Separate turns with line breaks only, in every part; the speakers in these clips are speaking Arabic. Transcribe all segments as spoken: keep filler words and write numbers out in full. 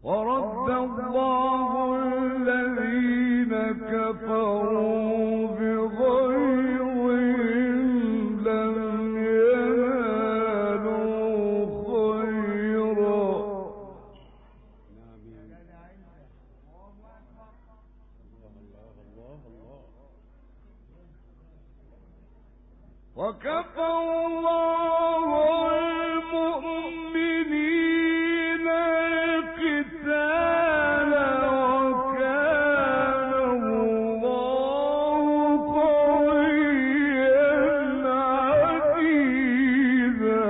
ورد الله الذين كفروا بغيظهم لم ينالوا خيرا وكفى الله المؤمنين القتال وكان الله قويا عزيزا.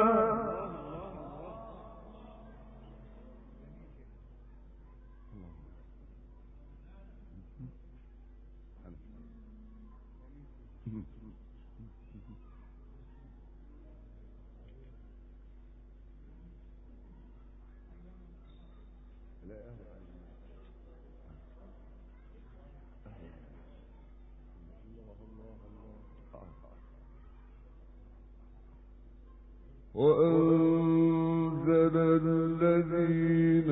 وأنزل الذين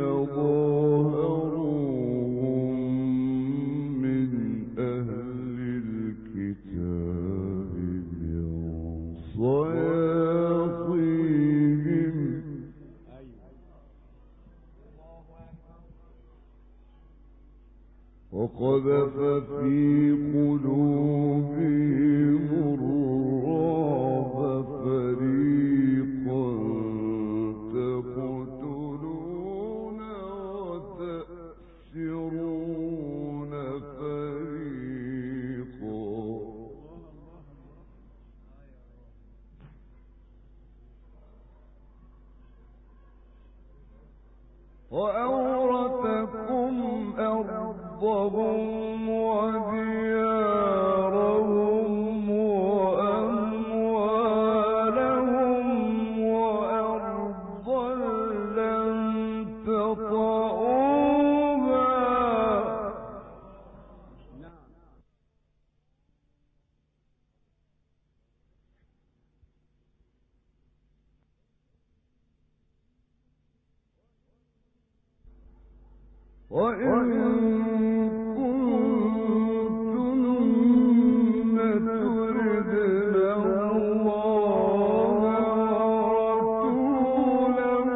ظاهروهم من أهل الكتاب من صياصيهم وقذف في قلوبهم الرعب فريقا تقتلون وتأسرون فريقا. وأورثكم أرضهم وديارهم وأموالهم وأرضا لم تطئوها وإن كنتن تردن الله ورسوله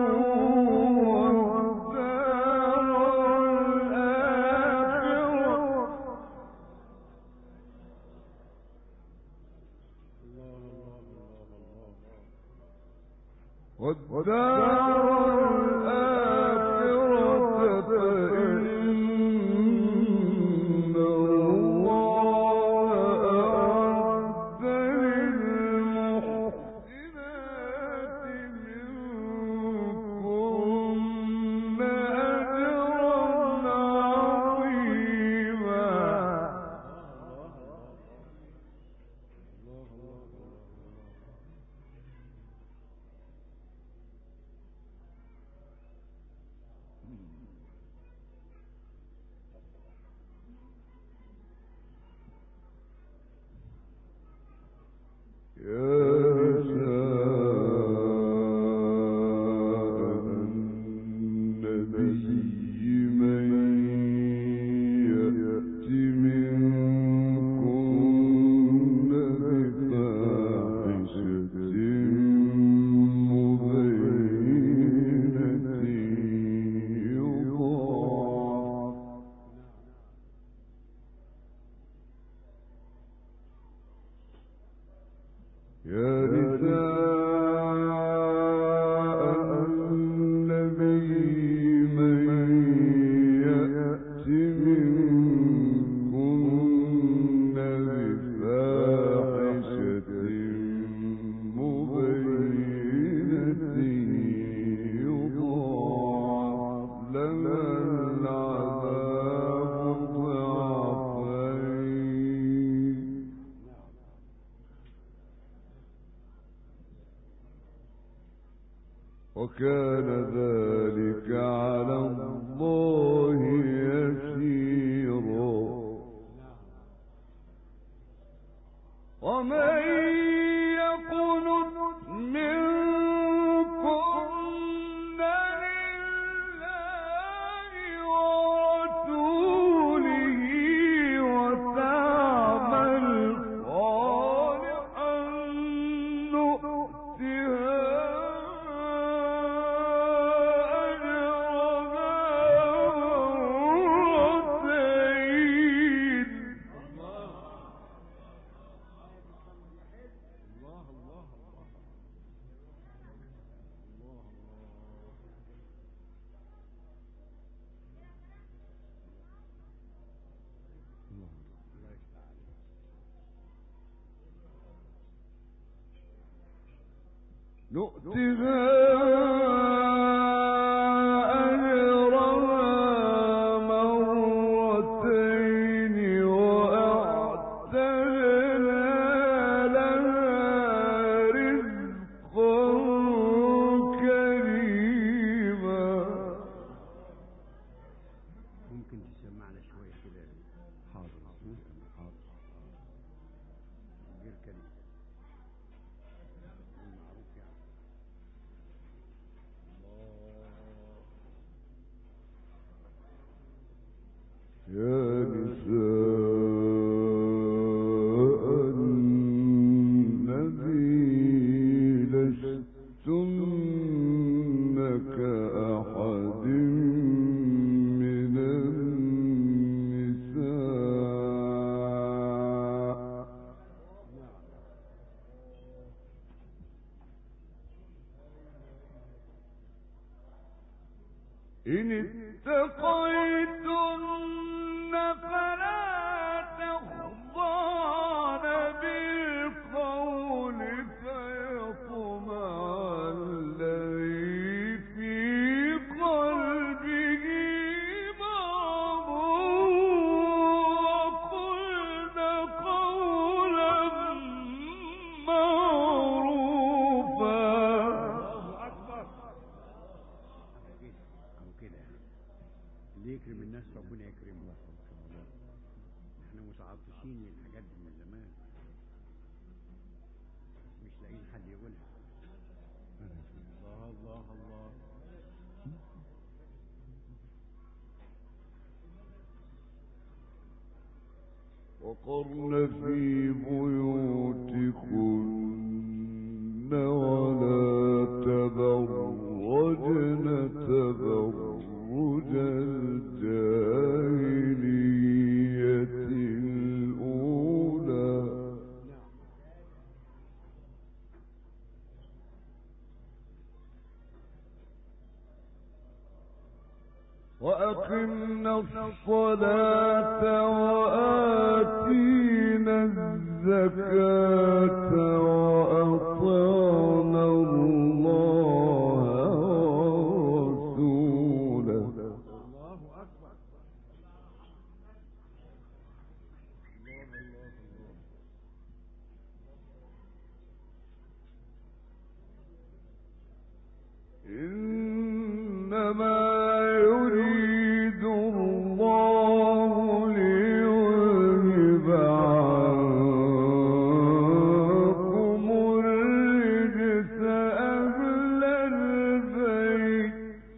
والدار الآخرة فإن الله أعد للمحسنات منكن أجرا عظيما. يا نساء النبي من يأت منكن بفاحشة مبينة يضاعف يا نساء النبي من يأت منكن بفاحشة مبينة يضاعف لها العذاب ضعفين وكان ذلك على الله يسيرا. ومن يقنت منكن لله نؤتها يا نساء النبي لستن كأحد من النساء إن اتقيتن فلا تخضعن بالقول فيطمع الذي في قلبه مرض وقلن قولا معروفا.
الله أكبر. أو كده اللي يكرم الناس ربنا يكرمه. احنا متعطشين للحاجات دي من زمان، مش لاقيين حد يقولها. الله الله الله.
وقرن في بيوتكن ولا تبرجن تبرج الجاهلية الأولى وأقمنا الصلاة وآتينا الزكاة وأطعنا الله ورسوله.
الله أكبر.
إنما يريد الله ليذهب عنكم الرجس أهل البيت.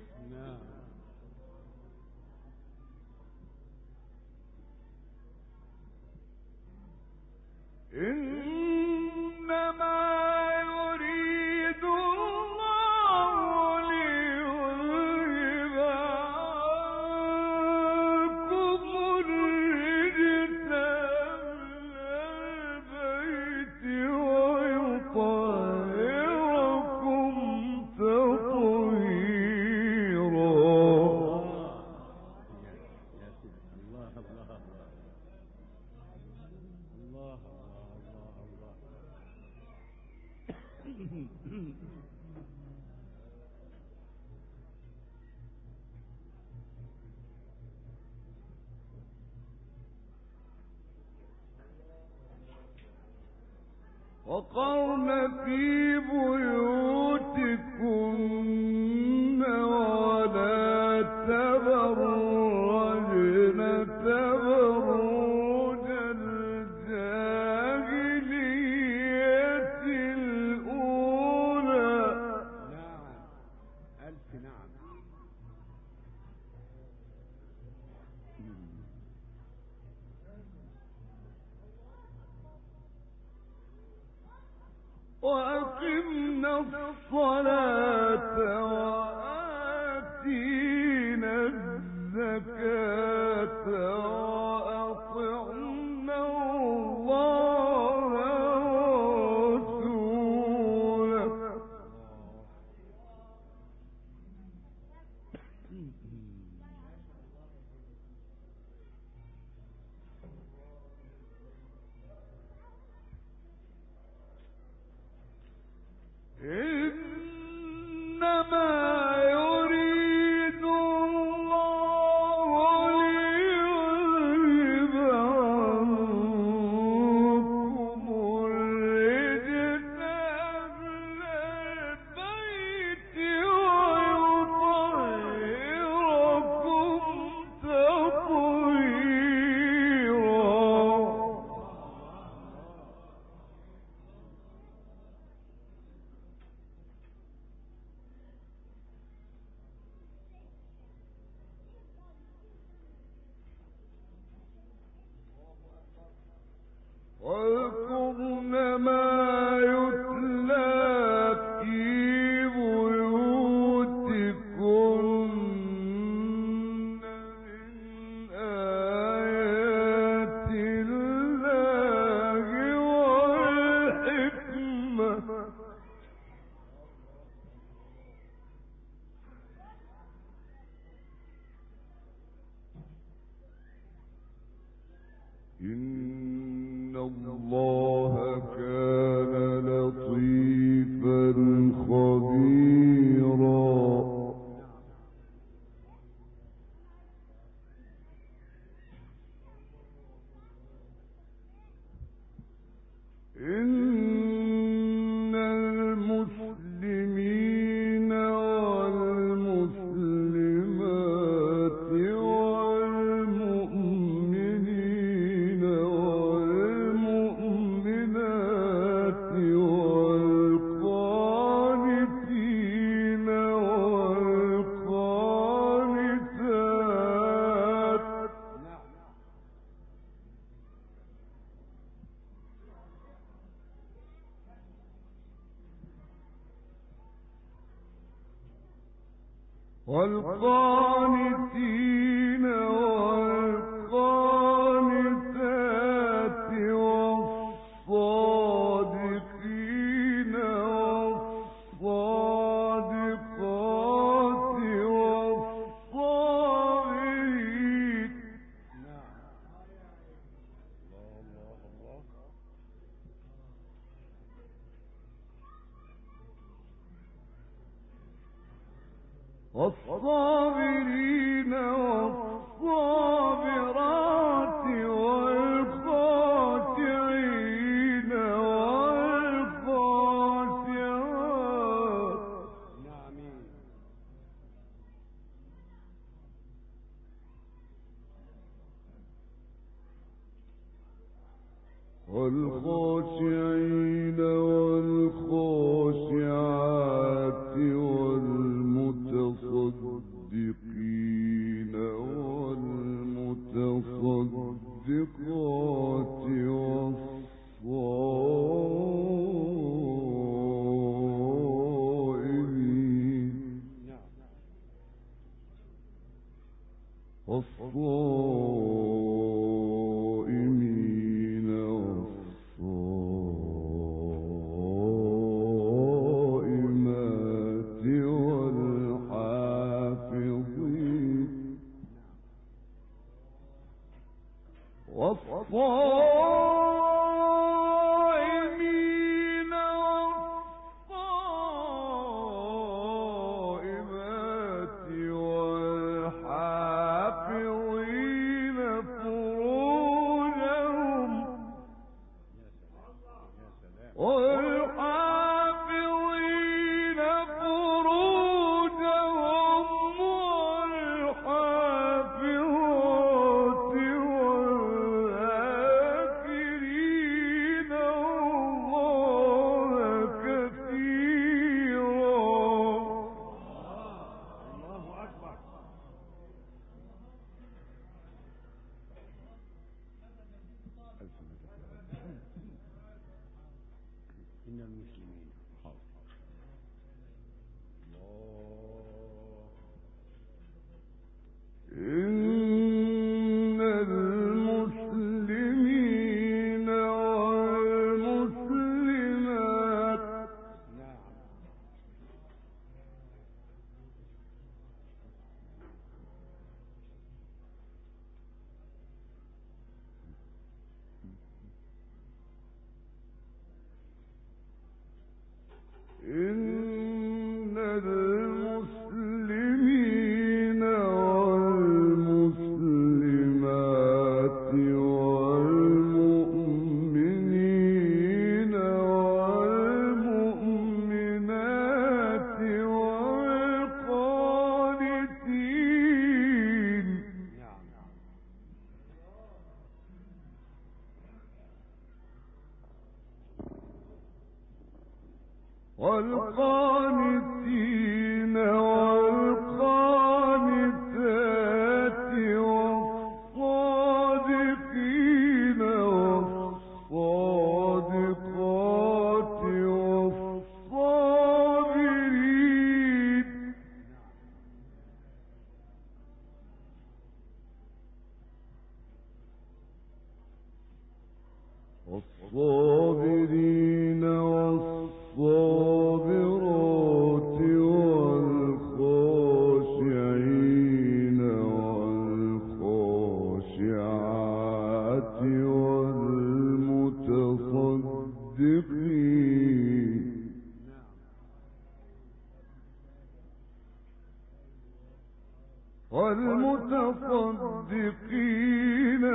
إنما يريد الله ليذهب عنكم الرجس أهل البيت ويطهركم تطهيرا.
الله الله الله الله الله.
وقرن في بيوتكن ولا تبرجن تبرج الجاهلية الأولى.
نعم ألف نعم.
وأقمنا الصلاة وآتينا الزكاة وأطعنا الله ورسوله. إن الله كان لطيفا خبيرا. إن المسلمين والمسلمات والمؤمنين والمؤمنات والقانتين والقانتات والقانتين والقانتات والصادقين والصادقات والصابرين. والصابرين والصابرات والخاشعين والخاشعات والخاشعين والخاشعات والمتصدقين والمتصدقات والصائمين والصائمين والصائمات والحافظين والصائمين والصائمات والحافظين والمتصدقين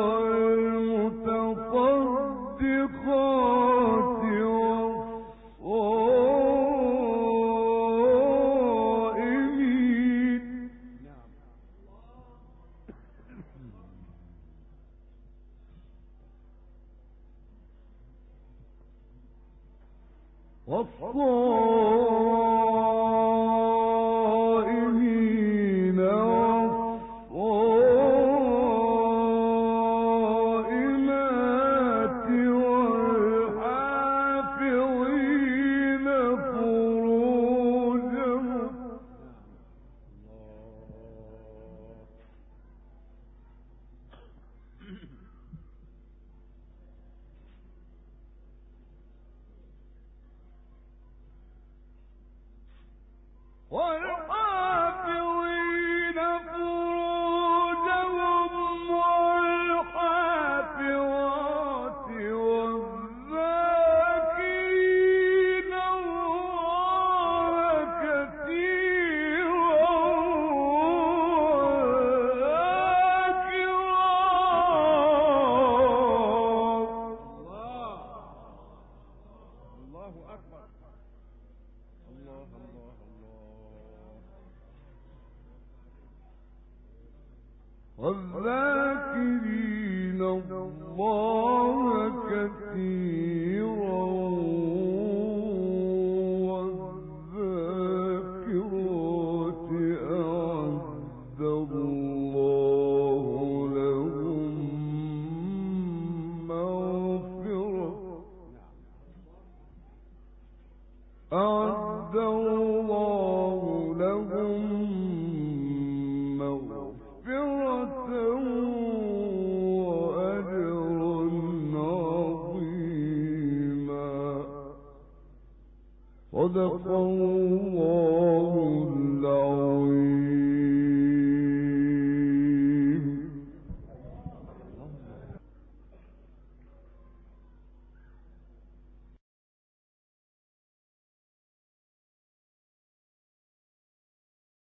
والمتصدقات والصائمين والصائمين والصائمات والحافظين فروجهم والحافظين فروجهم والحافظات والذاكرين الله كثيرا
الله أكبر. الله الله
والذاكرين الله كثيرا والذاكرات أعد الله لهم مغفرة أعد الله لهم مغفرة وأجرا عظيما. صدق